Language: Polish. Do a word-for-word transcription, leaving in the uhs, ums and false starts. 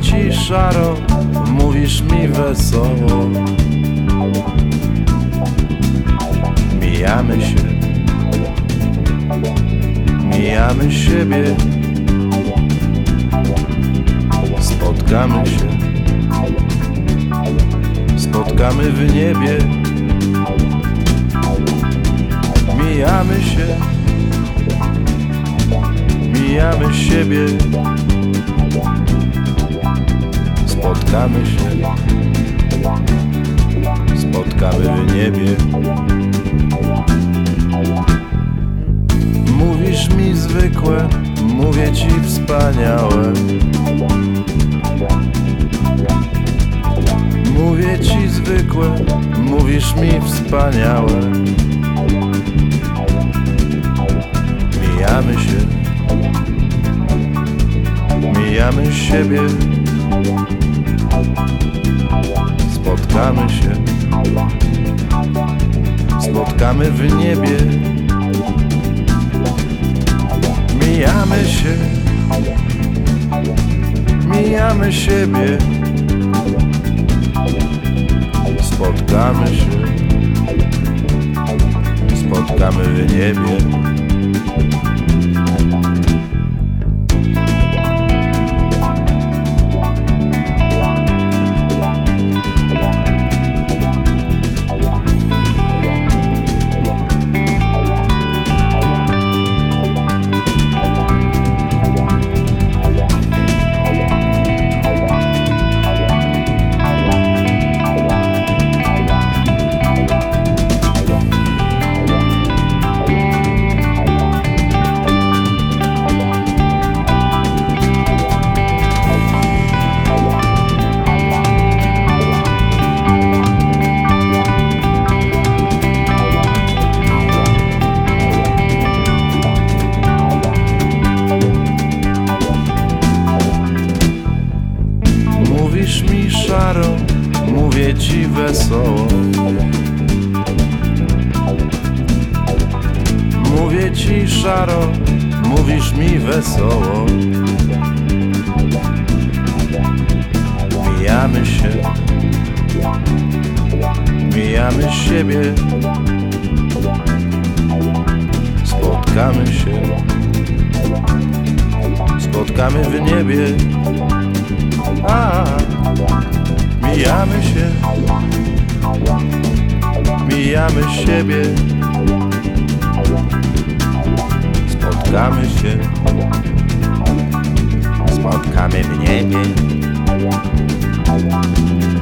ci szaro, mówisz mi wesoło. Mijamy się, mijamy siebie. Spotkamy się, spotkamy w niebie. Mijamy się, mijamy siebie. Spotkamy się, spotkamy w niebie. Mówisz mi zwykłe, mówię ci wspaniałe. Mówię ci zwykłe, mówisz mi wspaniałe. Mijamy się, mijamy siebie. Spotkamy się, spotkamy w niebie. Mijamy się, mijamy siebie. Spotkamy się, spotkamy w niebie. Mówisz mi szaro, mówię ci wesoło. Mówię ci szaro, mówisz mi wesoło. Mijamy się, mijamy siebie. Spotkamy się, spotkamy w niebie. A, mijamy się, mijamy siebie. Spotkamy się, spotkamy w niebie.